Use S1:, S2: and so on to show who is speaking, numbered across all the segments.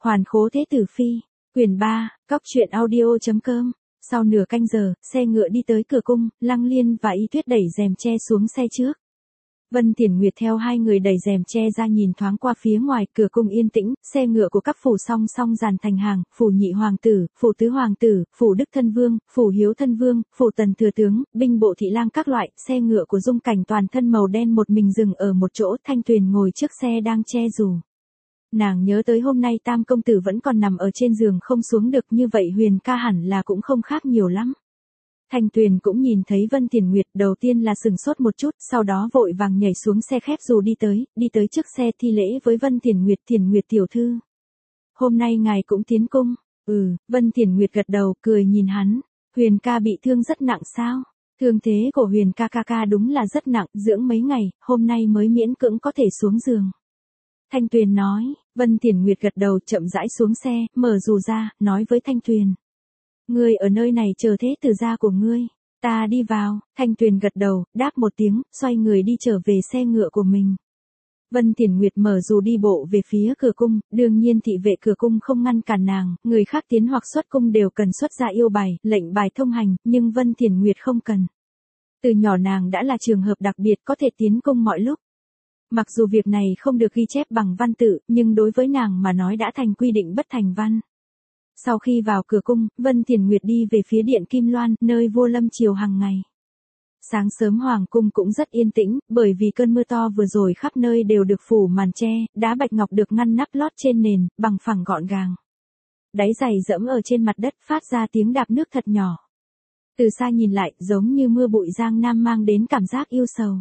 S1: Hoàn Khố Thế Tử Phi, quyển 3, cóc truyện audio.com. Sau nửa canh giờ, xe ngựa đi tới cửa cung, Lăng Liên và Y Tuyết đẩy rèm che xuống xe trước. Vân Tiền Nguyệt theo hai người đẩy rèm che ra nhìn thoáng qua phía ngoài, cửa cung yên tĩnh, xe ngựa của các phủ song song dàn thành hàng, phủ nhị hoàng tử, phủ tứ hoàng tử, phủ đức thân vương, phủ hiếu thân vương, phủ tần thừa tướng, binh bộ thị lang các loại, xe ngựa của Dung Cảnh toàn thân màu đen một mình dừng ở một chỗ, Thanh Tuyền ngồi trước xe đang che dù. Nàng nhớ tới hôm nay Tam công tử vẫn còn nằm ở trên giường không xuống được, như vậy Huyền ca hẳn là cũng không khác nhiều lắm. Thanh Tuyền cũng nhìn thấy Vân Tiền Nguyệt, đầu tiên là sừng sốt một chút, sau đó vội vàng nhảy xuống xe khép dù đi tới trước xe thi lễ với Vân Tiền Nguyệt tiểu thư. Hôm nay ngài cũng tiến cung. Vân Tiền Nguyệt gật đầu, cười nhìn hắn. Huyền ca bị thương rất nặng sao? Thương thế của Huyền ca đúng là rất nặng, dưỡng mấy ngày, hôm nay mới miễn cưỡng có thể xuống giường. Thanh Tuyền nói. Vân Tiền Nguyệt gật đầu, chậm rãi xuống xe, mở dù ra, nói với Thanh Tuyền. Ngươi ở nơi này chờ thế tử gia của ngươi, ta đi vào. Thanh Tuyền gật đầu, đáp một tiếng, xoay người đi trở về xe ngựa của mình. Vân Tiền Nguyệt mở dù đi bộ về phía cửa cung, đương nhiên thị vệ cửa cung không ngăn cản nàng, người khác tiến hoặc xuất cung đều cần xuất ra yêu bài, lệnh bài thông hành, nhưng Vân Tiền Nguyệt không cần. Từ nhỏ nàng đã là trường hợp đặc biệt có thể tiến cung mọi lúc. Mặc dù việc này không được ghi chép bằng văn tự, nhưng đối với nàng mà nói đã thành quy định bất thành văn. Sau khi vào cửa cung, Vân Tiền Nguyệt đi về phía điện Kim Loan, nơi vua lâm triều hàng ngày. Sáng sớm hoàng cung cũng rất yên tĩnh, bởi vì cơn mưa to vừa rồi khắp nơi đều được phủ màn che, đá bạch ngọc được ngăn nắp lót trên nền, bằng phẳng gọn gàng. Đáy giày dẫm ở trên mặt đất phát ra tiếng đạp nước thật nhỏ. Từ xa nhìn lại, giống như mưa bụi Giang Nam mang đến cảm giác yêu sầu.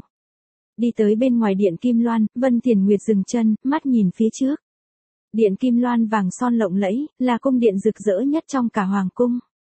S1: Đi tới bên ngoài điện Kim Loan, Vân Tiền Nguyệt dừng chân, mắt nhìn phía trước. Điện Kim Loan vàng son lộng lẫy, là cung điện rực rỡ nhất trong cả hoàng cung.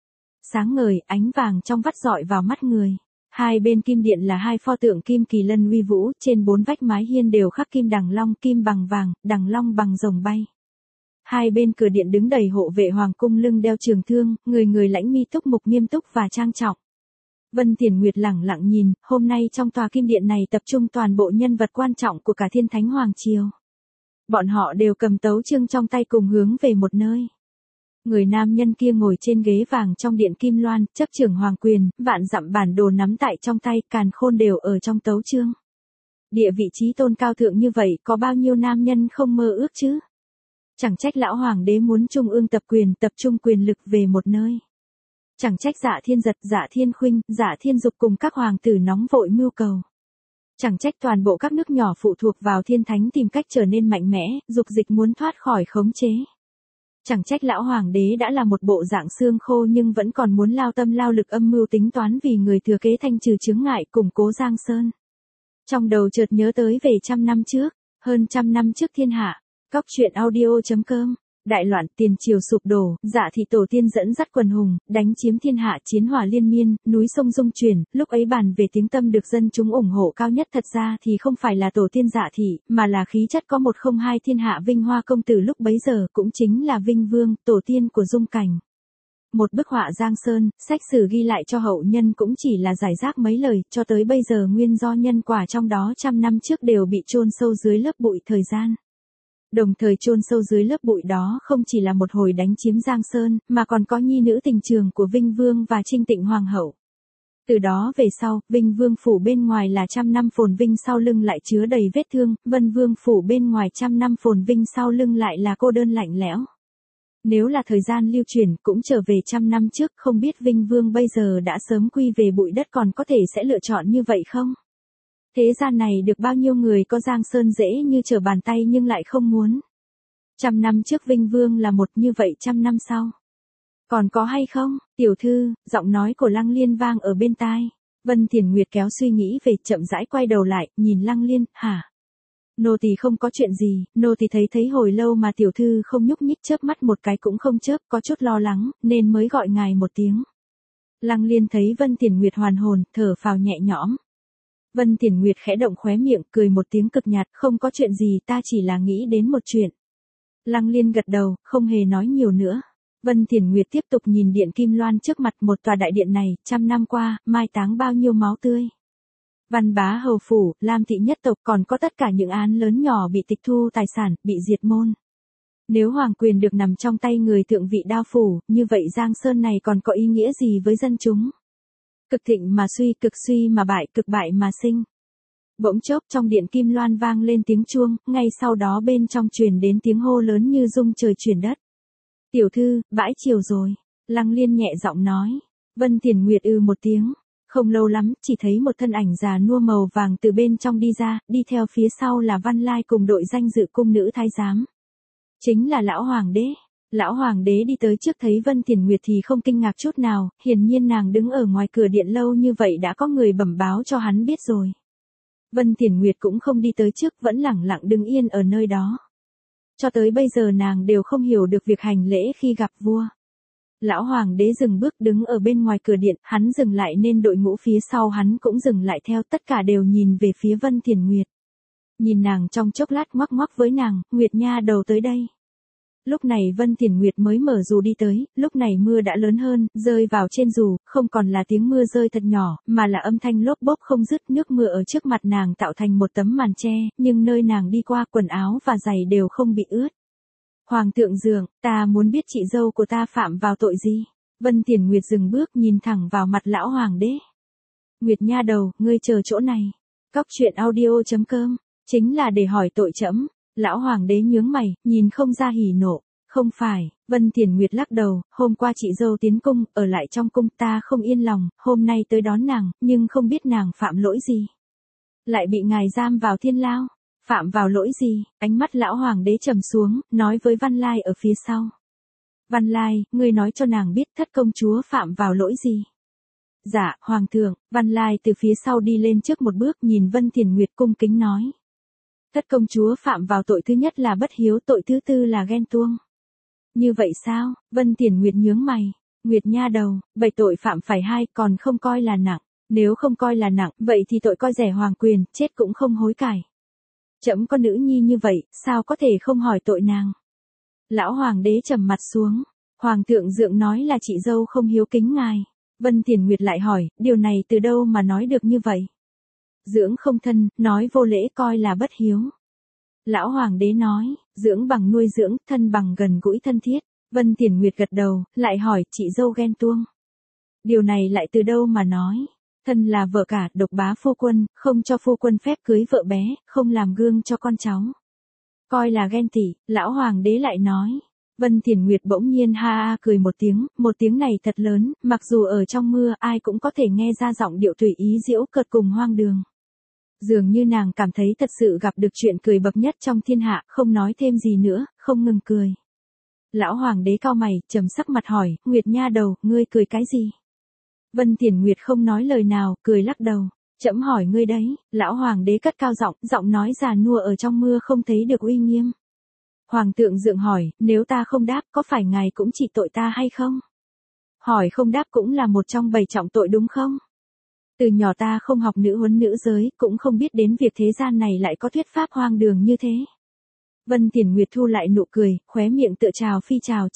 S1: Sáng ngời, ánh vàng trong vắt rọi vào mắt người. Hai bên kim điện là hai pho tượng kim kỳ lân uy vũ, trên bốn vách mái hiên đều khắc kim đằng long, kim bằng vàng, đằng long bằng rồng bay. Hai bên cửa điện đứng đầy hộ vệ hoàng cung lưng đeo trường thương, người lãnh mi túc mục nghiêm túc và trang trọng. Vân Tiền Nguyệt lẳng lặng nhìn, hôm nay trong tòa kim điện này tập trung toàn bộ nhân vật quan trọng của cả Thiên Thánh Hoàng Triều. Bọn họ đều cầm tấu chương trong tay cùng hướng về một nơi. Người nam nhân kia ngồi trên ghế vàng trong điện Kim Loan, chấp trưởng hoàng quyền, vạn dặm bản đồ nắm tại trong tay, càn khôn đều ở trong tấu chương. Địa vị trí tôn cao thượng như vậy, có bao nhiêu nam nhân không mơ ước chứ? Chẳng trách lão hoàng đế muốn trung ương tập trung quyền lực về một nơi. Chẳng trách Dạ Thiên Giật, Dạ Thiên Khuynh, Dạ Thiên Dục cùng các hoàng tử nóng vội mưu cầu. Chẳng trách toàn bộ các nước nhỏ phụ thuộc vào Thiên Thánh tìm cách trở nên mạnh mẽ, dục dịch muốn thoát khỏi khống chế. Chẳng trách lão hoàng đế đã là một bộ dạng xương khô nhưng vẫn còn muốn lao tâm lao lực âm mưu tính toán vì người thừa kế thanh trừ chướng ngại củng cố Giang Sơn. Trong đầu chợt nhớ tới về trăm năm trước, hơn trăm năm trước thiên hạ, cóc truyện audio.com. Đại loạn, tiền triều sụp đổ, Dạ thị tổ tiên dẫn dắt quần hùng, đánh chiếm thiên hạ, chiến hỏa liên miên, núi sông rung chuyển, lúc ấy bàn về tiếng tăm được dân chúng ủng hộ cao nhất thật ra thì không phải là tổ tiên Dạ thị, mà là khí chất có 102 thiên hạ vinh hoa công tử lúc bấy giờ, cũng chính là Vinh Vương, tổ tiên của Dung Cảnh. Một bức họa Giang Sơn, sách sử ghi lại cho hậu nhân cũng chỉ là giải rác mấy lời, cho tới bây giờ nguyên do nhân quả trong đó trăm năm trước đều bị chôn sâu dưới lớp bụi thời gian. Đồng thời chôn sâu dưới lớp bụi đó không chỉ là một hồi đánh chiếm Giang Sơn, mà còn có nhi nữ tình trường của Vinh Vương và Trinh Tịnh Hoàng hậu. Từ đó về sau, Vinh Vương phủ bên ngoài là trăm năm phồn vinh sau lưng lại chứa đầy vết thương, Vân Vương phủ bên ngoài trăm năm phồn vinh sau lưng lại là cô đơn lạnh lẽo. Nếu là thời gian lưu truyền cũng trở về trăm năm trước, không biết Vinh Vương bây giờ đã sớm quy về bụi đất còn có thể sẽ lựa chọn như vậy không? Thế gian này được bao nhiêu người có Giang Sơn dễ như trở bàn tay nhưng lại không muốn. Trăm năm trước Vinh Vương là một, như vậy trăm năm sau. Còn có hay không? Tiểu thư, giọng nói của Lăng Liên vang ở bên tai. Vân Tiền Nguyệt kéo suy nghĩ về, chậm rãi quay đầu lại, nhìn Lăng Liên, hả? Nô tỳ không có chuyện gì, nô tỳ thấy hồi lâu mà tiểu thư không nhúc nhích chớp mắt một cái cũng không chớp, có chút lo lắng, nên mới gọi ngài một tiếng. Lăng Liên thấy Vân Tiền Nguyệt hoàn hồn, thở phào nhẹ nhõm. Vân Tiền Nguyệt khẽ động khóe miệng, cười một tiếng cực nhạt, không có chuyện gì, ta chỉ là nghĩ đến một chuyện. Lăng Liên gật đầu, không hề nói nhiều nữa. Vân Tiền Nguyệt tiếp tục nhìn điện Kim Loan trước mặt, một tòa đại điện này, trăm năm qua, mai táng bao nhiêu máu tươi. Văn bá hầu phủ, Lam thị nhất tộc còn có tất cả những án lớn nhỏ bị tịch thu tài sản, bị diệt môn. Nếu hoàng quyền được nằm trong tay người thượng vị đao phủ, như vậy Giang Sơn này còn có ý nghĩa gì với dân chúng? Cực thịnh mà suy, cực suy mà bại, cực bại mà sinh. Bỗng chốc trong điện kim loan vang lên tiếng chuông, ngay sau đó bên trong truyền đến tiếng hô lớn như rung trời chuyển đất. Tiểu thư, bãi chiều rồi. Lăng Liên nhẹ giọng nói. Vân Tiền Nguyệt một tiếng. Không lâu lắm, chỉ thấy một thân ảnh già nua màu vàng từ bên trong đi ra, đi theo phía sau là Văn Lai cùng đội danh dự cung nữ thái giám. Chính là lão hoàng đế. Lão hoàng đế đi tới trước thấy Vân Tiền Nguyệt thì không kinh ngạc chút nào, hiển nhiên nàng đứng ở ngoài cửa điện lâu như vậy đã có người bẩm báo cho hắn biết rồi. Vân Tiền Nguyệt cũng không đi tới trước, vẫn lẳng lặng đứng yên ở nơi đó. Cho tới bây giờ nàng đều không hiểu được việc hành lễ khi gặp vua. Lão hoàng đế dừng bước đứng ở bên ngoài cửa điện, hắn dừng lại nên đội ngũ phía sau hắn cũng dừng lại theo, tất cả đều nhìn về phía Vân Tiền Nguyệt. Nhìn nàng trong chốc lát ngoắc ngoắc với nàng, Nguyệt nha đầu tới đây. Lúc này Vân Tiền Nguyệt mới mở dù đi tới, lúc này mưa đã lớn hơn, rơi vào trên dù, không còn là tiếng mưa rơi thật nhỏ, mà là âm thanh lốp bốp không dứt, nước mưa ở trước mặt nàng tạo thành một tấm màn che, nhưng nơi nàng đi qua quần áo và giày đều không bị ướt. Hoàng thượng dượng, ta muốn biết chị dâu của ta phạm vào tội gì? Vân Tiền Nguyệt dừng bước nhìn thẳng vào mặt lão hoàng đế. Nguyệt nha đầu, ngươi chờ chỗ này. Cóc truyện audio.com, chính là để hỏi tội trẫm. Lão hoàng đế nhướng mày, nhìn không ra hỉ nộ. Không phải, Vân Tiền Nguyệt lắc đầu, hôm qua chị dâu tiến cung, ở lại trong cung ta không yên lòng, hôm nay tới đón nàng, nhưng không biết nàng phạm lỗi gì. Lại bị ngài giam vào thiên lao. Phạm vào lỗi gì? Ánh mắt lão hoàng đế trầm xuống, nói với Văn Lai ở phía sau. Văn Lai, ngươi nói cho nàng biết thất công chúa phạm vào lỗi gì? Dạ, hoàng thượng. Văn Lai từ phía sau đi lên trước một bước nhìn Vân Tiền Nguyệt cung kính nói. Thất công chúa phạm vào tội thứ nhất là bất hiếu, tội thứ tư là ghen tuông. Như vậy sao? Vân Tiền Nguyệt nhướng mày. Nguyệt nha đầu, 7 tội phạm phải 2 còn không coi là nặng. Nếu không coi là nặng, vậy thì tội coi rẻ hoàng quyền, chết cũng không hối cải. Trẫm có nữ nhi như vậy, sao có thể không hỏi tội nàng? Lão hoàng đế trầm mặt xuống. Hoàng thượng dượng nói là chị dâu không hiếu kính ngài. Vân Tiền Nguyệt lại hỏi, điều này từ đâu mà nói được như vậy? Dưỡng không thân, nói vô lễ coi là bất hiếu. Lão hoàng đế nói, dưỡng bằng nuôi dưỡng, thân bằng gần gũi thân thiết. Vân Tiền Nguyệt gật đầu, lại hỏi, chị dâu ghen tuông. Điều này lại từ đâu mà nói? Thân là vợ cả, độc bá phu quân, không cho phu quân phép cưới vợ bé, không làm gương cho con cháu. Coi là ghen tị, lão hoàng đế lại nói. Vân Tiền Nguyệt bỗng nhiên ha ha cười một tiếng này thật lớn, mặc dù ở trong mưa ai cũng có thể nghe ra giọng điệu tùy ý giễu cợt cùng hoang đường. Dường như nàng cảm thấy thật sự gặp được chuyện cười bậc nhất trong thiên hạ, không nói thêm gì nữa, không ngừng cười. Lão hoàng đế cau mày, trầm sắc mặt hỏi, Nguyệt nha đầu, ngươi cười cái gì? Vân Tiền Nguyệt không nói lời nào, cười lắc đầu. Trẫm hỏi ngươi đấy. Lão hoàng đế cất cao giọng nói già nua ở trong mưa không thấy được uy nghiêm. Hoàng thượng dượng hỏi, nếu ta không đáp, có phải ngài cũng trị tội ta hay không? Hỏi không đáp cũng là một trong 7 trọng tội đúng không? Từ nhỏ ta không học nữ huấn nữ giới, cũng không biết đến việc thế gian này lại có thuyết pháp hoang đường như thế. Vân Tiền Nguyệt thu lại nụ cười, khóe miệng tựa chào phi chào.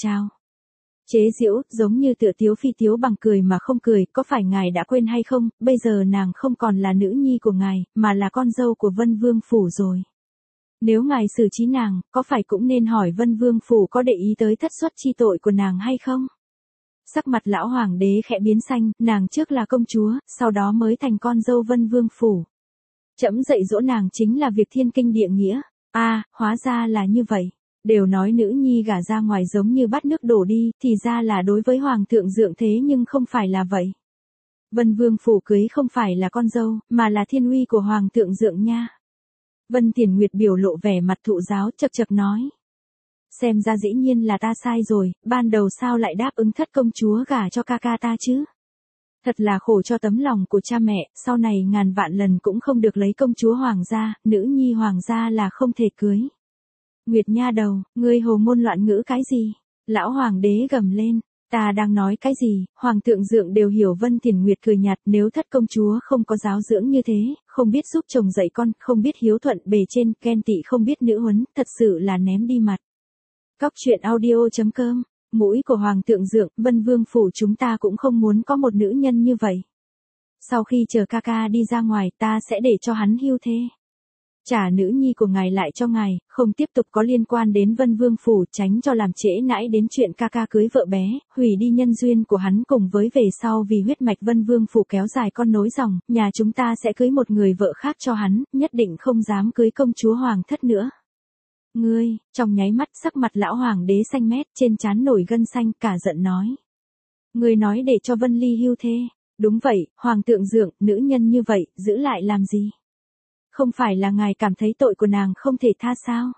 S1: Chế giễu, giống như tựa tiếu phi tiếu bằng cười mà không cười, có phải ngài đã quên hay không, bây giờ nàng không còn là nữ nhi của ngài, mà là con dâu của Vân Vương Phủ rồi. Nếu ngài xử trí nàng, có phải cũng nên hỏi Vân Vương Phủ có để ý tới thất suất chi tội của nàng hay không? Sắc mặt lão hoàng đế khẽ biến xanh, nàng trước là công chúa, sau đó mới thành con dâu Vân Vương Phủ. Trẫm dạy dỗ nàng chính là việc thiên kinh địa nghĩa. Hóa ra là như vậy. Đều nói nữ nhi gả ra ngoài giống như bắt nước đổ đi, thì ra là đối với hoàng thượng dượng thế nhưng không phải là vậy. Vân Vương Phủ cưới không phải là con dâu, mà là thiên uy của hoàng thượng dượng nha. Vân Tiền Nguyệt biểu lộ vẻ mặt thụ giáo chậc chậc nói. Xem ra dĩ nhiên là ta sai rồi, ban đầu sao lại đáp ứng thất công chúa gả cho ca ca ta chứ? Thật là khổ cho tấm lòng của cha mẹ, sau này ngàn vạn lần cũng không được lấy công chúa hoàng gia, nữ nhi hoàng gia là không thể cưới. Nguyệt nha đầu, ngươi hồ ngôn loạn ngữ cái gì? Lão hoàng đế gầm lên, ta đang nói cái gì? Hoàng thượng dượng đều hiểu. Vân Tiền Nguyệt cười nhạt, nếu thất công chúa không có giáo dưỡng như thế, không biết giúp chồng dạy con, không biết hiếu thuận bề trên, ghen tị không biết nữ huấn, thật sự là ném đi mặt. Cóc truyện audio.com, mũi của hoàng thượng dượng, Vân Vương Phủ chúng ta cũng không muốn có một nữ nhân như vậy. Sau khi chờ ca ca đi ra ngoài ta sẽ để cho hắn hưu thê. Trả nữ nhi của ngài lại cho ngài, không tiếp tục có liên quan đến Vân Vương phủ, tránh cho làm trễ nãi đến chuyện ca ca cưới vợ bé, hủy đi nhân duyên của hắn cùng với về sau vì huyết mạch Vân Vương phủ kéo dài con nối dòng, nhà chúng ta sẽ cưới một người vợ khác cho hắn, nhất định không dám cưới công chúa hoàng thất nữa. Ngươi, trong nháy mắt sắc mặt lão hoàng đế xanh mét, trên trán nổi gân xanh, cả giận nói. Ngươi nói để cho Vân Ly hưu thê. Đúng vậy, hoàng thượng dượng, nữ nhân như vậy, giữ lại làm gì? Không phải là ngài cảm thấy tội của nàng không thể tha sao?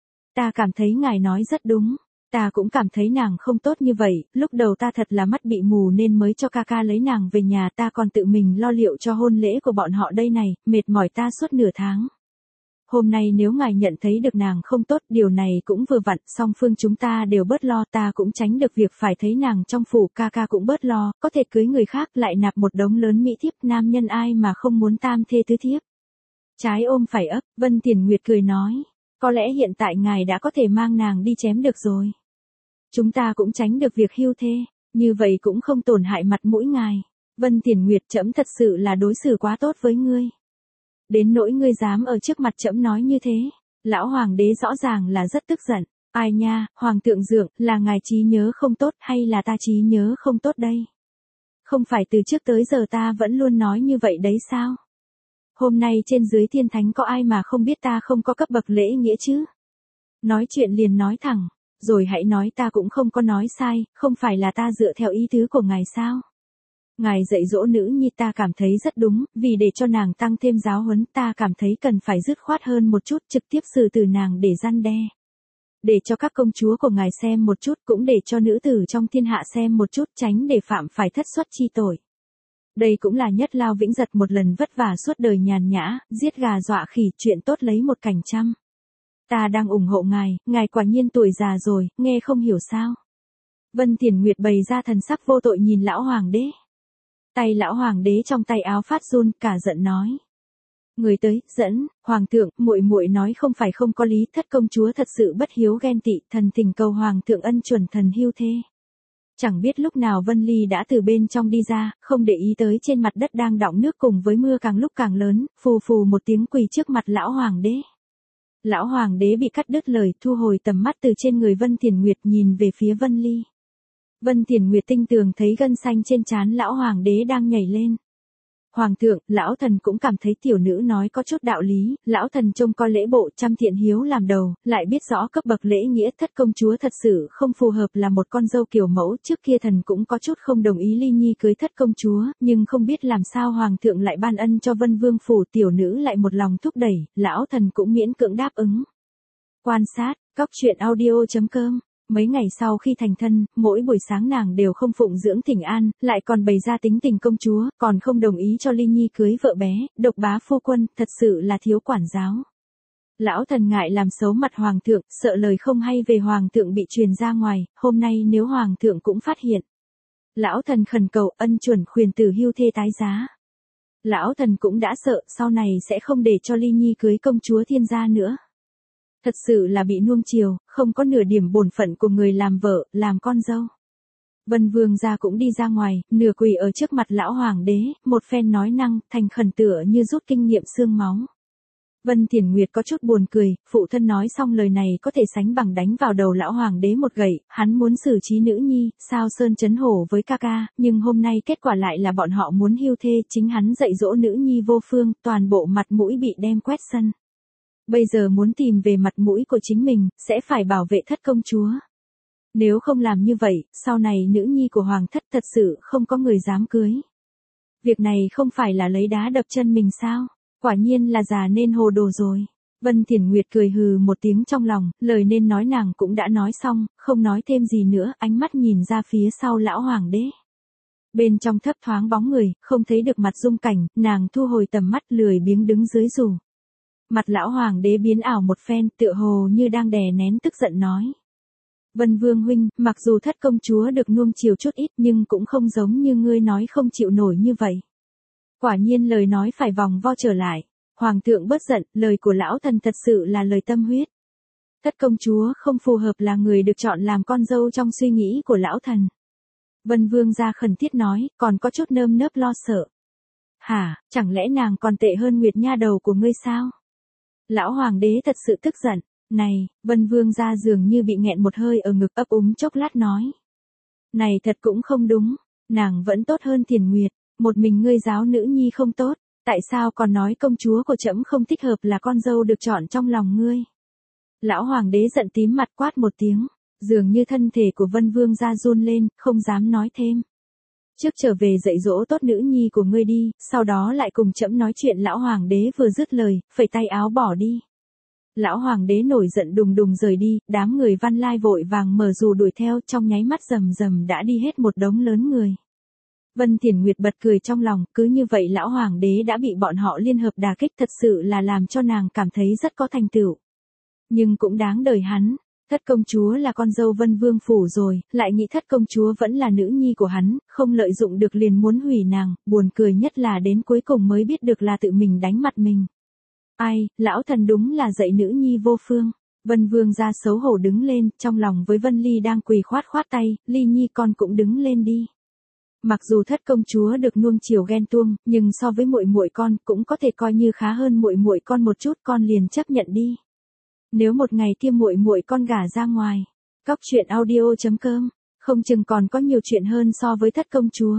S1: Ta cảm thấy ngài nói rất đúng. Ta cũng cảm thấy nàng không tốt như vậy, lúc đầu ta thật là mắt bị mù nên mới cho ca ca lấy nàng về nhà, ta còn tự mình lo liệu cho hôn lễ của bọn họ đây này, mệt mỏi ta suốt nửa tháng. Hôm nay nếu ngài nhận thấy được nàng không tốt, điều này cũng vừa vặn, song phương chúng ta đều bớt lo, ta cũng tránh được việc phải thấy nàng trong phủ, ca ca cũng bớt lo, có thể cưới người khác lại nạp một đống lớn mỹ thiếp, nam nhân ai mà không muốn tam thê tứ thiếp. Trái ôm phải ấp, Vân Tiền Nguyệt cười nói, có lẽ hiện tại ngài đã có thể mang nàng đi chém được rồi. Chúng ta cũng tránh được việc hưu thê, như vậy cũng không tổn hại mặt mũi ngài. Vân Tiền Nguyệt, trẫm thật sự là đối xử quá tốt với ngươi. Đến nỗi ngươi dám ở trước mặt trẫm nói như thế. Lão hoàng đế rõ ràng là rất tức giận. Ai nha, hoàng thượng dượng, là ngài trí nhớ không tốt hay là ta trí nhớ không tốt đây? Không phải từ trước tới giờ ta vẫn luôn nói như vậy đấy sao? Hôm nay trên dưới thiên thánh có ai mà không biết ta không có cấp bậc lễ nghĩa chứ? Nói chuyện liền nói thẳng, rồi hãy nói ta cũng không có nói sai, không phải là ta dựa theo ý tứ của ngài sao? Ngài dạy dỗ nữ nhi ta cảm thấy rất đúng, vì để cho nàng tăng thêm giáo huấn ta cảm thấy cần phải dứt khoát hơn một chút, trực tiếp xử tử nàng để răn đe. Để cho các công chúa của ngài xem một chút, cũng để cho nữ tử trong thiên hạ xem một chút, tránh để phạm phải thất xuất chi tội. Đây cũng là Nhất Lao Vĩnh Giật một lần vất vả suốt đời nhàn nhã, giết gà dọa khỉ, chuyện tốt lấy một cảnh trăm. Ta đang ủng hộ ngài quả nhiên tuổi già rồi, nghe không hiểu sao. Vân Tiền Nguyệt bày ra thần sắc vô tội nhìn lão hoàng đế. Tay lão hoàng đế trong tay áo phát run, cả giận nói. Người tới, dẫn, hoàng thượng, muội muội nói không phải không có lý, thất công chúa thật sự bất hiếu ghen tị, thần thỉnh cầu hoàng thượng ân chuẩn thần hưu thê. Chẳng biết lúc nào Vân Ly đã từ bên trong đi ra, không để ý tới trên mặt đất đang đọng nước cùng với mưa càng lúc càng lớn, phù phù một tiếng quỳ trước mặt lão hoàng đế. Lão hoàng đế bị cắt đứt lời, thu hồi tầm mắt từ trên người Vân Tiền Nguyệt nhìn về phía Vân Ly. Vân Tiền Nguyệt tinh tường thấy gân xanh trên trán lão hoàng đế đang nhảy lên. Hoàng thượng, lão thần cũng cảm thấy tiểu nữ nói có chút đạo lý, lão thần trông coi lễ bộ trăm thiện hiếu làm đầu, lại biết rõ cấp bậc lễ nghĩa, thất công chúa thật sự không phù hợp là một con dâu kiểu mẫu, trước kia thần cũng có chút không đồng ý Ly Nhi cưới thất công chúa, nhưng không biết làm sao hoàng thượng lại ban ân cho Vân Vương phủ, tiểu nữ lại một lòng thúc đẩy, lão thần cũng miễn cưỡng đáp ứng. Quan sát, Cóc Truyện Audio.com. Mấy ngày sau khi thành thân, mỗi buổi sáng nàng đều không phụng dưỡng thỉnh an, lại còn bày ra tính tình công chúa, còn không đồng ý cho Ly Nhi cưới vợ bé, độc bá phu quân, thật sự là thiếu quản giáo. Lão thần ngại làm xấu mặt hoàng thượng, sợ lời không hay về hoàng thượng bị truyền ra ngoài, hôm nay nếu hoàng thượng cũng phát hiện. Lão thần khẩn cầu ân chuẩn khuyên tử hưu thê tái giá. Lão thần cũng đã sợ, sau này sẽ không để cho Ly Nhi cưới công chúa thiên gia nữa. Thật sự là bị nuông chiều, không có nửa điểm bổn phận của người làm vợ, làm con dâu. Vân Vương gia cũng đi ra ngoài, nửa quỳ ở trước mặt lão hoàng đế, một phen nói năng, thành khẩn tựa như rút kinh nghiệm xương máu. Vân Tiền Nguyệt có chút buồn cười, phụ thân nói xong lời này có thể sánh bằng đánh vào đầu lão hoàng đế một gậy, hắn muốn xử trí nữ nhi, sao sơn chấn hổ với ca ca, nhưng hôm nay kết quả lại là bọn họ muốn hưu thê, chính hắn dạy dỗ nữ nhi vô phương, toàn bộ mặt mũi bị đem quét sân. Bây giờ muốn tìm về mặt mũi của chính mình, sẽ phải bảo vệ thất công chúa. Nếu không làm như vậy, sau này nữ nhi của hoàng thất thật sự không có người dám cưới. Việc này không phải là lấy đá đập chân mình sao? Quả nhiên là già nên hồ đồ rồi. Vân Tiền Nguyệt cười hừ một tiếng trong lòng, lời nên nói nàng cũng đã nói xong, không nói thêm gì nữa, ánh mắt nhìn ra phía sau lão hoàng đế. Bên trong thấp thoáng bóng người, không thấy được mặt dung cảnh, nàng thu hồi tầm mắt lười biếng đứng dưới dù. Mặt lão hoàng đế biến ảo một phen, tựa hồ như đang đè nén tức giận nói. Vân Vương huynh, mặc dù thất công chúa được nuông chiều chút ít nhưng cũng không giống như ngươi nói không chịu nổi như vậy. Quả nhiên lời nói phải vòng vo trở lại. Hoàng thượng bớt giận, lời của lão thần thật sự là lời tâm huyết. Thất công chúa không phù hợp là người được chọn làm con dâu trong suy nghĩ của lão thần. Vân Vương gia khẩn thiết nói, còn có chút nơm nớp lo sợ. Hả, chẳng lẽ nàng còn tệ hơn Nguyệt nha đầu của ngươi sao? Lão hoàng đế thật sự tức giận. Này, Vân Vương gia dường như bị nghẹn một hơi ở ngực, ấp úng chốc lát nói. Này thật cũng không đúng, nàng vẫn tốt hơn Thiền Nguyệt, một mình ngươi giáo nữ nhi không tốt, tại sao còn nói công chúa của trẫm không thích hợp là con dâu được chọn trong lòng ngươi. Lão hoàng đế giận tím mặt quát một tiếng, dường như thân thể của Vân Vương gia run lên, không dám nói thêm. Trước trở về dạy dỗ tốt nữ nhi của ngươi đi, sau đó lại cùng trẫm nói chuyện. Lão hoàng đế vừa dứt lời, phẩy tay áo bỏ đi. Lão hoàng đế nổi giận đùng đùng rời đi, đám người Văn Lai vội vàng mở dù đuổi theo, trong nháy mắt rầm rầm đã đi hết một đống lớn người. Vân Thiển Nguyệt bật cười trong lòng, cứ như vậy lão hoàng đế đã bị bọn họ liên hợp đả kích, thật sự là làm cho nàng cảm thấy rất có thành tựu. Nhưng cũng đáng đời hắn, thất công chúa là con dâu Vân Vương phủ rồi, lại nghĩ thất công chúa vẫn là nữ nhi của hắn, không lợi dụng được liền muốn hủy nàng, buồn cười nhất là đến cuối cùng mới biết được là tự mình đánh mặt mình. Ai, lão thần đúng là dạy nữ nhi vô phương. Vân Vương ra xấu hổ đứng lên, trong lòng với Vân Ly đang quỳ khoát khoát tay, Ly nhi con cũng đứng lên đi. Mặc dù thất công chúa được nuông chiều ghen tuông, nhưng so với muội muội con cũng có thể coi như khá hơn muội muội con một chút, con liền chấp nhận đi. Nếu một ngày kia muội muội con gả ra ngoài, Cóc Truyện Audio.com, không chừng còn có nhiều chuyện hơn so với thất công chúa.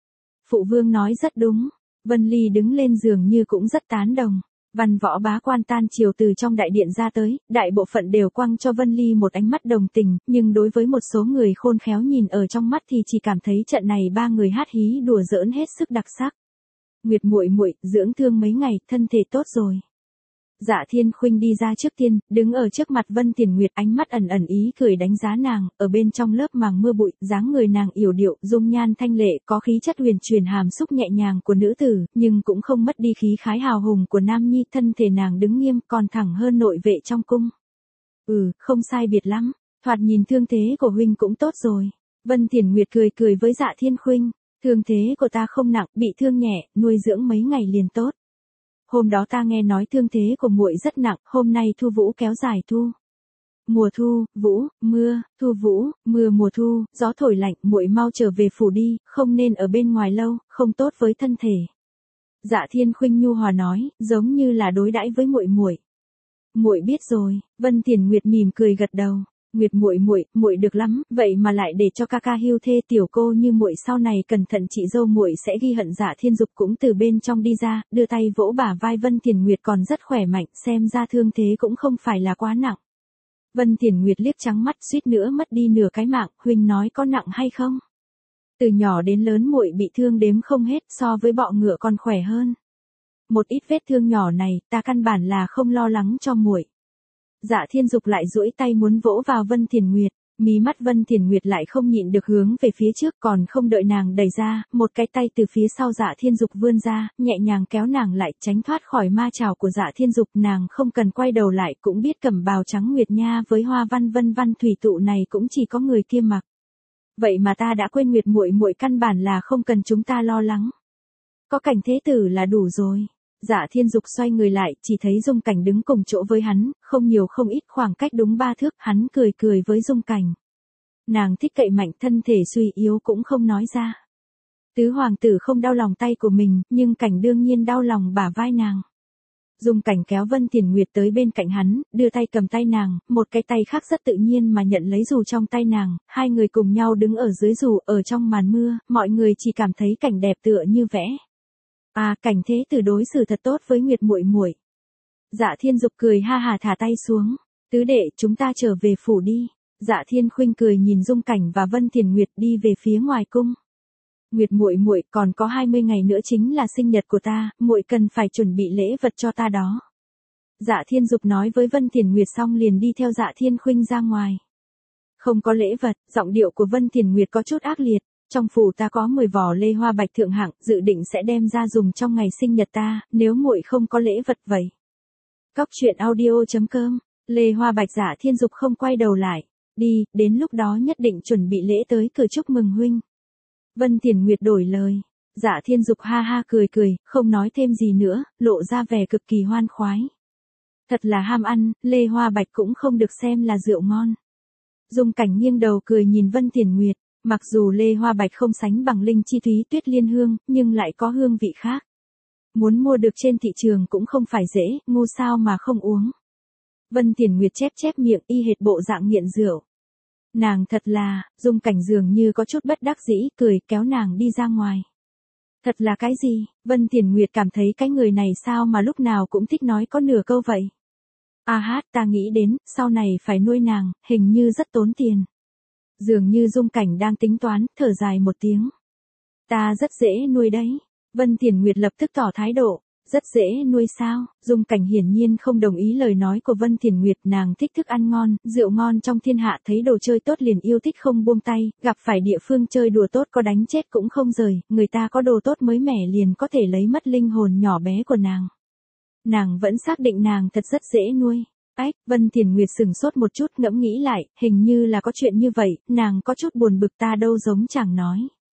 S1: Phụ vương nói rất đúng. Vân Ly đứng lên dường như cũng rất tán đồng. Văn võ bá quan tan chiều từ trong đại điện ra tới, đại bộ phận đều quăng cho Vân Ly một ánh mắt đồng tình, nhưng đối với một số người khôn khéo nhìn ở trong mắt thì chỉ cảm thấy trận này ba người hát hí đùa giỡn hết sức đặc sắc. Nguyệt muội muội, dưỡng thương mấy ngày, thân thể tốt rồi. Dạ Thiên Khuynh đi ra trước tiên, đứng ở trước mặt Vân Thiển Nguyệt, ánh mắt ẩn ẩn ý cười đánh giá nàng, ở bên trong lớp màng mưa bụi, dáng người nàng yểu điệu, dung nhan thanh lệ, có khí chất huyền truyền hàm xúc nhẹ nhàng của nữ tử, nhưng cũng không mất đi khí khái hào hùng của nam nhi, thân thể nàng đứng nghiêm, còn thẳng hơn nội vệ trong cung. Không sai biệt lắm, thoạt nhìn thương thế của huynh cũng tốt rồi. Vân Thiển Nguyệt cười cười với Dạ Thiên Khuynh, thương thế của ta không nặng, bị thương nhẹ, nuôi dưỡng mấy ngày liền tốt. Hôm đó ta nghe nói thương thế của muội rất nặng, hôm nay thu vũ kéo dài thu. Mùa thu, vũ, mưa, thu vũ, mưa mùa thu, gió thổi lạnh, muội mau trở về phủ đi, không nên ở bên ngoài lâu, không tốt với thân thể. Dạ Thiên Khuynh nhu hòa nói, giống như là đối đãi với muội muội. Muội biết rồi. Vân Thiển Nguyệt mỉm cười gật đầu. Nguyệt muội muội, muội được lắm, vậy mà lại để cho ca ca hưu thê tiểu cô như muội sau này cẩn thận chị dâu muội sẽ ghi hận. Dạ Thiên Dục cũng từ bên trong đi ra, đưa tay vỗ bả vai Vân Thiển Nguyệt, còn rất khỏe mạnh, xem ra thương thế cũng không phải là quá nặng. Vân Thiển Nguyệt liếc trắng mắt, suýt nữa mất đi nửa cái mạng, huynh nói có nặng hay không? Từ nhỏ đến lớn muội bị thương đếm không hết, so với bọ ngựa còn khỏe hơn. Một ít vết thương nhỏ này, ta căn bản là không lo lắng cho muội. Dạ Thiên Dục lại duỗi tay muốn vỗ vào Vân Thiển Nguyệt, mí mắt Vân Thiển Nguyệt lại không nhịn được hướng về phía trước, còn không đợi nàng đẩy ra, một cái tay từ phía sau Dạ Thiên Dục vươn ra, nhẹ nhàng kéo nàng lại, tránh thoát khỏi ma chảo của Dạ Thiên Dục. Nàng không cần quay đầu lại, cũng biết cẩm bào trắng nguyệt nha với hoa văn vân văn thủy tụ này cũng chỉ có người kia mặc. Vậy mà ta đã quên Nguyệt muội muội căn bản là không cần chúng ta lo lắng. Có Cảnh thế tử là đủ rồi. Dạ Thiên Dục xoay người lại, chỉ thấy Dung Cảnh đứng cùng chỗ với hắn, không nhiều không ít, khoảng cách đúng 3 thước, hắn cười cười với Dung Cảnh. Nàng thích cậy mạnh, thân thể suy yếu cũng không nói ra. Tứ hoàng tử không đau lòng tay của mình, nhưng Cảnh đương nhiên đau lòng bả vai nàng. Dung Cảnh kéo Vân Thiển Nguyệt tới bên cạnh hắn, đưa tay cầm tay nàng, một cái tay khác rất tự nhiên mà nhận lấy dù trong tay nàng, hai người cùng nhau đứng ở dưới dù, ở trong màn mưa, mọi người chỉ cảm thấy cảnh đẹp tựa như vẽ. Cảnh thế tử đối xử thật tốt với Nguyệt muội muội. Dạ Thiên Dục cười ha hà thả tay xuống. Tứ đệ, chúng ta trở về phủ đi. Dạ Thiên Khuynh cười nhìn Dung Cảnh và Vân Thiển Nguyệt đi về phía ngoài cung. Nguyệt muội muội, còn có 20 ngày nữa chính là sinh nhật của ta, muội cần phải chuẩn bị lễ vật cho ta đó. Dạ Thiên Dục nói với Vân Thiển Nguyệt xong liền đi theo Dạ Thiên Khuynh ra ngoài. Không có lễ vật, giọng điệu của Vân Thiển Nguyệt có chút ác liệt. Trong phủ ta có 10 vỏ lê hoa bạch thượng hạng, dự định sẽ đem ra dùng trong ngày sinh nhật ta, nếu muội không có lễ vật vậy. Cóc Truyện Audio.com, lê hoa bạch. Dạ Thiên Dục không quay đầu lại. Đi, đến lúc đó nhất định chuẩn bị lễ tới cửa chúc mừng huynh. Vân Thiển Nguyệt đổi lời. Dạ Thiên Dục ha ha cười cười, không nói thêm gì nữa, lộ ra vẻ cực kỳ hoan khoái. Thật là ham ăn, lê hoa bạch cũng không được xem là rượu ngon. Dung Cảnh nghiêng đầu cười nhìn Vân Thiển Nguyệt. Mặc dù lê hoa bạch không sánh bằng linh chi thúy tuyết liên hương, nhưng lại có hương vị khác. Muốn mua được trên thị trường cũng không phải dễ, ngu sao mà không uống. Vân Tiền Nguyệt chép chép miệng y hệt bộ dạng nghiện rượu. Nàng thật là, Dung Cảnh dường như có chút bất đắc dĩ, cười kéo nàng đi ra ngoài. Thật là cái gì, Vân Tiền Nguyệt cảm thấy cái người này sao mà lúc nào cũng thích nói có nửa câu vậy. À hát, ta nghĩ đến, sau này phải nuôi nàng, hình như rất tốn tiền. Dường như Dung Cảnh đang tính toán, thở dài một tiếng. Ta rất dễ nuôi đấy. Vân Tiền Nguyệt lập tức tỏ thái độ. Rất dễ nuôi sao? Dung Cảnh hiển nhiên không đồng ý lời nói của Vân Tiền Nguyệt, nàng thích thức ăn ngon, rượu ngon trong thiên hạ, thấy đồ chơi tốt liền yêu thích không buông tay, gặp phải địa phương chơi đùa tốt có đánh chết cũng không rời, người ta có đồ tốt mới mẻ liền có thể lấy mất linh hồn nhỏ bé của nàng. Nàng vẫn xác định nàng thật rất dễ nuôi. Ách, Vân Tiền Nguyệt sừng sốt một chút, ngẫm nghĩ lại, hình như là có chuyện như vậy, nàng có chút buồn bực, ta đâu giống chàng nói.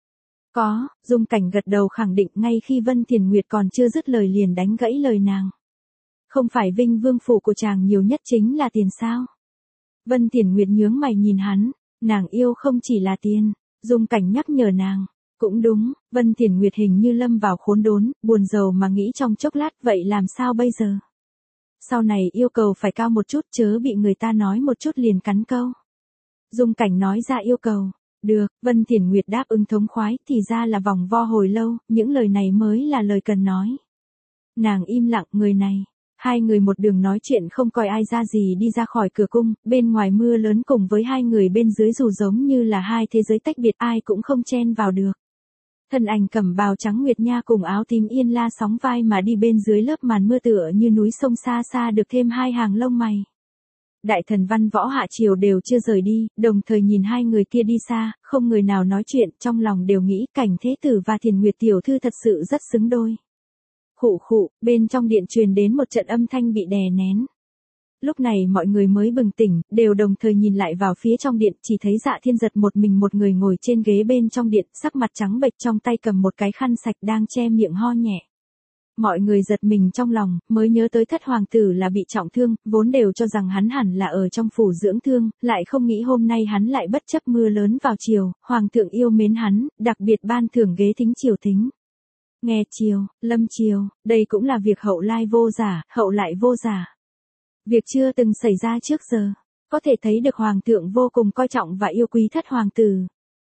S1: Có, Dung Cảnh gật đầu khẳng định, ngay khi Vân Tiền Nguyệt còn chưa dứt lời liền đánh gãy lời nàng. Không phải vinh vương phủ của chàng nhiều nhất chính là tiền sao? Vân Tiền Nguyệt nhướng mày nhìn hắn, nàng yêu không chỉ là tiền, Dung Cảnh nhắc nhở nàng. Cũng đúng, Vân Tiền Nguyệt hình như lâm vào khốn đốn, buồn rầu mà nghĩ trong chốc lát, vậy làm sao bây giờ? Sau này yêu cầu phải cao một chút, chớ bị người ta nói một chút liền cắn câu. Dung Cảnh nói ra yêu cầu. Được, Vân Tiền Nguyệt đáp ứng thống khoái, thì ra là vòng vo hồi lâu, những lời này mới là lời cần nói. Nàng im lặng, người này. Hai người một đường nói chuyện không coi ai ra gì đi ra khỏi cửa cung, bên ngoài mưa lớn cùng với hai người bên dưới dù giống như là hai thế giới tách biệt, ai cũng không chen vào được. Thân ảnh cẩm bào trắng nguyệt nha cùng áo tím yên la sóng vai mà đi bên dưới lớp màn mưa tựa như núi sông xa xa được thêm hai hàng lông mày. Đại thần văn võ hạ triều đều chưa rời đi, đồng thời nhìn hai người kia đi xa, không người nào nói chuyện, trong lòng đều nghĩ Cảnh Thế Tử và Thiền Nguyệt tiểu thư thật sự rất xứng đôi. Khụ khụ, bên trong điện truyền đến một trận âm thanh bị đè nén. Lúc này mọi người mới bừng tỉnh, đều đồng thời nhìn lại vào phía trong điện, chỉ thấy Dạ Thiên Giật một mình một người ngồi trên ghế bên trong điện, sắc mặt trắng bệch, trong tay cầm một cái khăn sạch đang che miệng ho nhẹ. Mọi người giật mình trong lòng, mới nhớ tới thất hoàng tử là bị trọng thương, vốn đều cho rằng hắn hẳn là ở trong phủ dưỡng thương, lại không nghĩ hôm nay hắn lại bất chấp mưa lớn vào chiều, hoàng thượng yêu mến hắn, đặc biệt ban thưởng ghế thính triều thính. Nghe triều, lâm triều, đây cũng là việc hậu lai vô giả, hậu lại vô giả. Việc chưa từng xảy ra trước giờ, có thể thấy được hoàng thượng vô cùng coi trọng và yêu quý thất hoàng tử.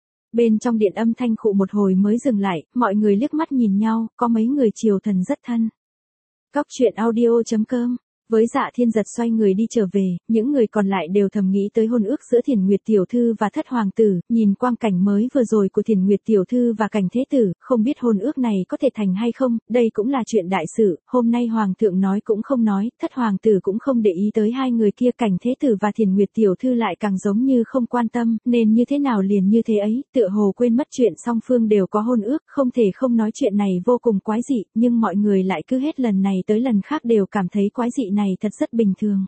S1: Bên trong điện âm thanh khụ một hồi mới dừng lại, mọi người liếc mắt nhìn nhau, có mấy người triều thần rất thân. Cóc truyện audio.com. Với Dạ Thiên Giật xoay người đi trở về, những người còn lại đều thầm nghĩ tới hôn ước giữa Thiền Nguyệt tiểu thư và thất hoàng tử, nhìn quang cảnh mới vừa rồi của Thiền Nguyệt tiểu thư và Cảnh Thế Tử, không biết hôn ước này có thể thành hay không, đây cũng là chuyện đại sự, hôm nay hoàng thượng nói cũng không nói, thất hoàng tử cũng không để ý tới hai người kia, Cảnh Thế Tử và Thiền Nguyệt tiểu thư lại càng giống như không quan tâm, nên như thế nào liền như thế ấy, tựa hồ quên mất chuyện song phương đều có hôn ước, không thể không nói chuyện này vô cùng quái dị, nhưng mọi người lại cứ hết lần này tới lần khác đều cảm thấy quái dị này thật rất bình thường.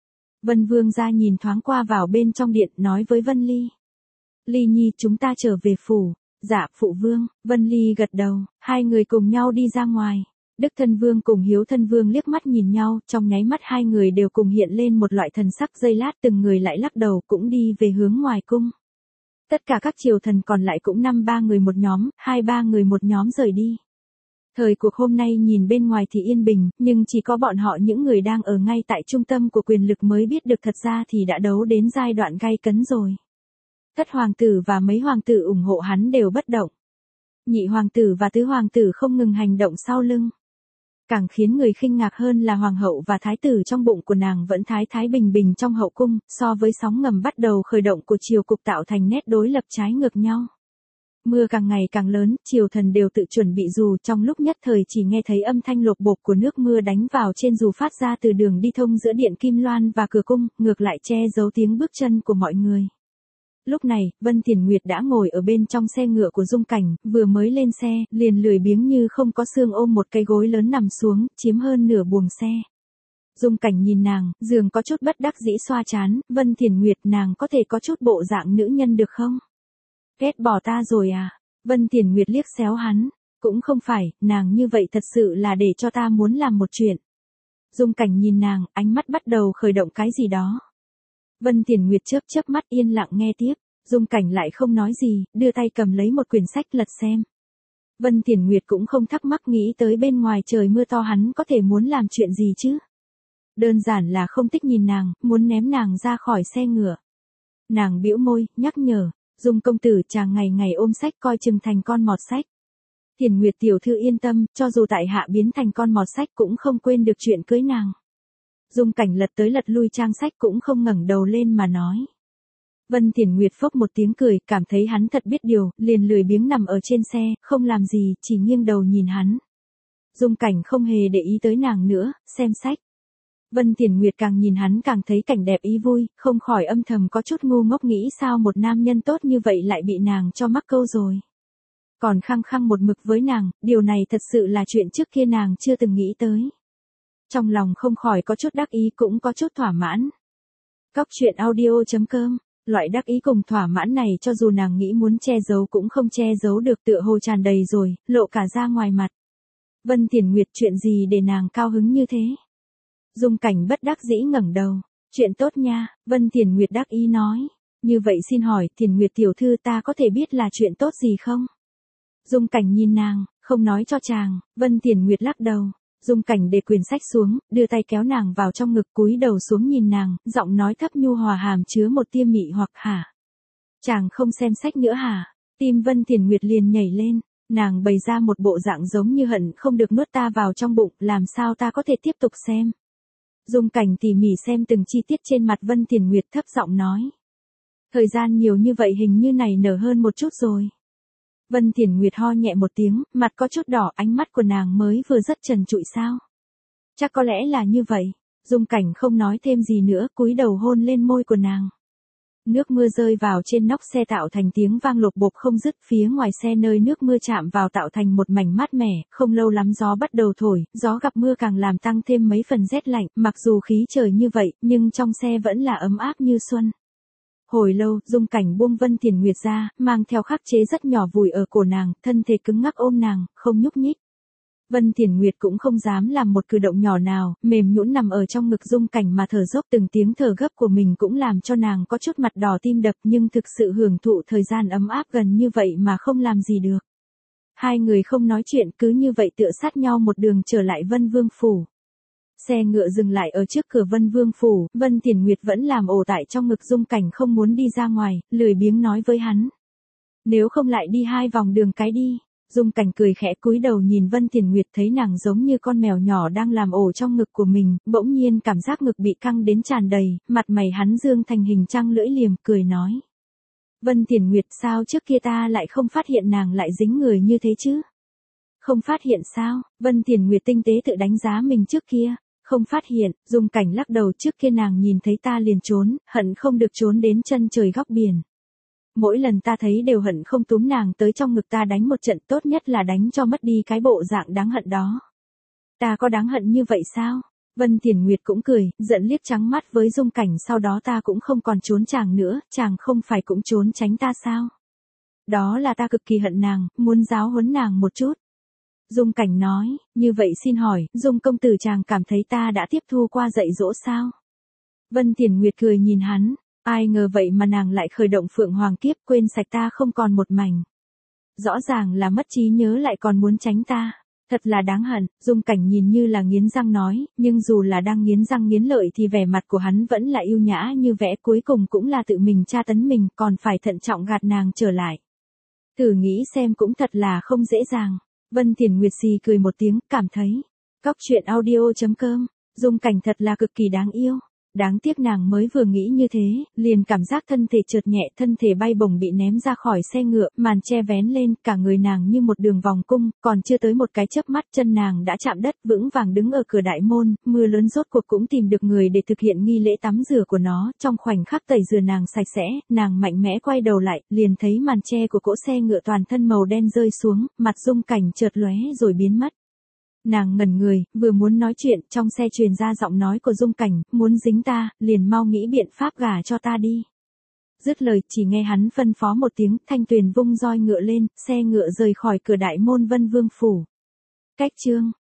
S1: Vân Vương ra nhìn thoáng qua vào bên trong điện, nói với Vân Ly. Ly Nhi, chúng ta trở về phủ. Dạ, phụ vương. Vân Ly gật đầu, hai người cùng nhau đi ra ngoài. Đức Thân Vương cùng Hiếu Thân Vương liếc mắt nhìn nhau, trong nháy mắt hai người đều cùng hiện lên một loại thần sắc, giây lát từng người lại lắc đầu cũng đi về hướng ngoài cung. Tất cả các triều thần còn lại cũng 5-3 người một nhóm, 2-3 người một nhóm rời đi. Thời cuộc hôm nay nhìn bên ngoài thì yên bình, nhưng chỉ có bọn họ những người đang ở ngay tại trung tâm của quyền lực mới biết được thật ra thì đã đấu đến giai đoạn gay cấn rồi. Thất hoàng tử và mấy hoàng tử ủng hộ hắn đều bất động. Nhị hoàng tử và tứ hoàng tử không ngừng hành động sau lưng. Càng khiến người khinh ngạc hơn là hoàng hậu và thái tử trong bụng của nàng vẫn thái thái bình bình trong hậu cung, so với sóng ngầm bắt đầu khởi động của triều cục tạo thành nét đối lập trái ngược nhau. Mưa càng ngày càng lớn, triều thần đều tự chuẩn bị dù, trong lúc nhất thời chỉ nghe thấy âm thanh lộp bộp của nước mưa đánh vào trên dù phát ra từ đường đi thông giữa điện Kim Loan và cửa cung, ngược lại che giấu tiếng bước chân của mọi người. Lúc này, Vân Tiền Nguyệt đã ngồi ở bên trong xe ngựa của Dung Cảnh, vừa mới lên xe, liền lười biếng như không có xương ôm một cái gối lớn nằm xuống, chiếm hơn nửa buồng xe. Dung Cảnh nhìn nàng, dường có chút bất đắc dĩ xoa chán, Vân Tiền Nguyệt, nàng có thể có chút bộ dạng nữ nhân được không? Ghét bỏ ta rồi à? Vân Tiền Nguyệt liếc xéo hắn. Cũng không phải, nàng như vậy thật sự là để cho ta muốn làm một chuyện. Dung Cảnh nhìn nàng, ánh mắt bắt đầu khởi động cái gì đó. Vân Tiền Nguyệt chớp chớp mắt yên lặng nghe tiếp. Dung Cảnh lại không nói gì, đưa tay cầm lấy một quyển sách lật xem. Vân Thiển Nguyệt cũng không thắc mắc nghĩ tới bên ngoài trời mưa to hắn có thể muốn làm chuyện gì chứ. Đơn giản là không thích nhìn nàng, muốn ném nàng ra khỏi xe ngựa. Nàng bĩu môi, nhắc nhở, Dung công tử chàng ngày ngày ôm sách coi chừng thành con mọt sách. Thiển Nguyệt tiểu thư yên tâm, cho dù tại hạ biến thành con mọt sách cũng không quên được chuyện cưới nàng. Dung Cảnh lật tới lật lui trang sách cũng không ngẩng đầu lên mà nói. Vân Thiển Nguyệt phốc một tiếng cười, cảm thấy hắn thật biết điều, liền lười biếng nằm ở trên xe, không làm gì, chỉ nghiêng đầu nhìn hắn. Dung Cảnh không hề để ý tới nàng nữa, xem sách. Vân Thiển Nguyệt càng nhìn hắn càng thấy cảnh đẹp ý vui, không khỏi âm thầm có chút ngu ngốc nghĩ sao một nam nhân tốt như vậy lại bị nàng cho mắc câu rồi. Còn khăng khăng một mực với nàng, điều này thật sự là chuyện trước kia nàng chưa từng nghĩ tới. Trong lòng không khỏi có chút đắc ý cũng có chút thỏa mãn. Cóc truyện audio.com, loại đắc ý cùng thỏa mãn này cho dù nàng nghĩ muốn che giấu cũng không che giấu được, tựa hồ tràn đầy rồi, lộ cả ra ngoài mặt. Vân Thiển Nguyệt chuyện gì để nàng cao hứng như thế? Dung Cảnh bất đắc dĩ ngẩng đầu. Chuyện tốt nha, Vân Thiển Nguyệt đắc ý nói. Như vậy xin hỏi, Thiển Nguyệt tiểu thư ta có thể biết là chuyện tốt gì không? Dung Cảnh nhìn nàng, không nói cho chàng. Vân Thiển Nguyệt lắc đầu. Dung Cảnh để quyển sách xuống, đưa tay kéo nàng vào trong ngực, cúi đầu xuống nhìn nàng, giọng nói thấp nhu hòa hàm chứa một tia mị hoặc hả? Chàng không xem sách nữa hả? Tim Vân Thiển Nguyệt liền nhảy lên, nàng bày ra một bộ dạng giống như hận không được nuốt ta vào trong bụng, làm sao ta có thể tiếp tục xem? Dung Cảnh tỉ mỉ xem từng chi tiết trên mặt Vân Thiển Nguyệt, thấp giọng nói. Thời gian nhiều như vậy hình như này nở hơn một chút rồi. Vân Thiển Nguyệt ho nhẹ một tiếng, mặt có chút đỏ, ánh mắt của nàng mới vừa rất trần trụi sao. Chắc có lẽ là như vậy. Dung Cảnh không nói thêm gì nữa, cúi đầu hôn lên môi của nàng. Nước mưa rơi vào trên nóc xe tạo thành tiếng vang lộp bộp không dứt, phía ngoài xe nơi nước mưa chạm vào tạo thành một mảnh mát mẻ, không lâu lắm gió bắt đầu thổi, gió gặp mưa càng làm tăng thêm mấy phần rét lạnh, mặc dù khí trời như vậy, nhưng trong xe vẫn là ấm áp như xuân. Hồi lâu, Dung Cảnh buông Vân Thiển Nguyệt ra, mang theo khắc chế rất nhỏ vùi ở cổ nàng, thân thể cứng ngắc ôm nàng, không nhúc nhích. Vân Thiển Nguyệt cũng không dám làm một cử động nhỏ nào, mềm nhũn nằm ở trong ngực Dung Cảnh mà thở dốc, từng tiếng thở gấp của mình cũng làm cho nàng có chút mặt đỏ tim đập, nhưng thực sự hưởng thụ thời gian ấm áp gần như vậy mà không làm gì được. Hai người không nói chuyện, cứ như vậy tựa sát nhau một đường trở lại Vân Vương Phủ. Xe ngựa dừng lại ở trước cửa Vân Vương Phủ, Vân Thiển Nguyệt vẫn làm ổ tại trong ngực Dung Cảnh không muốn đi ra ngoài, lười biếng nói với hắn. Nếu không lại đi 2 vòng đường cái đi. Dung Cảnh cười khẽ cúi đầu nhìn Vân Thiển Nguyệt, thấy nàng giống như con mèo nhỏ đang làm ổ trong ngực của mình, bỗng nhiên cảm giác ngực bị căng đến tràn đầy, mặt mày hắn dương thành hình trăng lưỡi liềm, cười nói. Vân Thiển Nguyệt, sao trước kia ta lại không phát hiện nàng lại dính người như thế chứ? Không phát hiện sao? Vân Thiển Nguyệt tinh tế tự đánh giá mình trước kia. Không phát hiện, Dung Cảnh lắc đầu, trước kia nàng nhìn thấy ta liền trốn, hận không được trốn đến chân trời góc biển. Mỗi lần ta thấy đều hận không túm nàng tới trong ngực ta đánh một trận, tốt nhất là đánh cho mất đi cái bộ dạng đáng hận đó. Ta có đáng hận như vậy sao? Vân Thiển Nguyệt cũng cười, giận liếc trắng mắt với Dung Cảnh, sau đó ta cũng không còn trốn chàng nữa, chàng không phải cũng trốn tránh ta sao? Đó là ta cực kỳ hận nàng, muốn giáo huấn nàng một chút. Dung Cảnh nói, như vậy xin hỏi, Dung công tử chàng cảm thấy ta đã tiếp thu qua dạy dỗ sao? Vân Thiển Nguyệt cười nhìn hắn, ai ngờ vậy mà nàng lại khởi động Phượng Hoàng kiếp, quên sạch ta không còn một mảnh. Rõ ràng là mất trí nhớ lại còn muốn tránh ta, thật là đáng hận. Dung Cảnh nhìn như là nghiến răng nói, nhưng dù là đang nghiến răng nghiến lợi thì vẻ mặt của hắn vẫn là yêu nhã như vẽ, cuối cùng cũng là tự mình tra tấn mình, còn phải thận trọng gạt nàng trở lại. Thử nghĩ xem cũng thật là không dễ dàng. Vân Thiển Nguyệt xì cười một tiếng, cảm thấy. Cóc truyện audio.com, Dung Cảnh thật là cực kỳ đáng yêu. Đáng tiếc nàng mới vừa nghĩ như thế, liền cảm giác thân thể trượt nhẹ, thân thể bay bổng bị ném ra khỏi xe ngựa, màn che vén lên, cả người nàng như một đường vòng cung, còn chưa tới một cái chớp mắt chân nàng đã chạm đất, vững vàng đứng ở cửa đại môn, mưa lớn rốt cuộc cũng tìm được người để thực hiện nghi lễ tắm rửa của nó, trong khoảnh khắc tẩy rửa nàng sạch sẽ, nàng mạnh mẽ quay đầu lại, liền thấy màn che của cỗ xe ngựa toàn thân màu đen rơi xuống, mặt Dung Cảnh chợt lóe rồi biến mất. Nàng ngẩn người, vừa muốn nói chuyện, trong xe truyền ra giọng nói của Dung Cảnh, muốn dính ta, liền mau nghĩ biện pháp gả cho ta đi. Dứt lời, chỉ nghe hắn phân phó một tiếng, Thanh Tuyền vung roi ngựa lên, xe ngựa rời khỏi cửa đại môn Vân Vương Phủ. Cách chương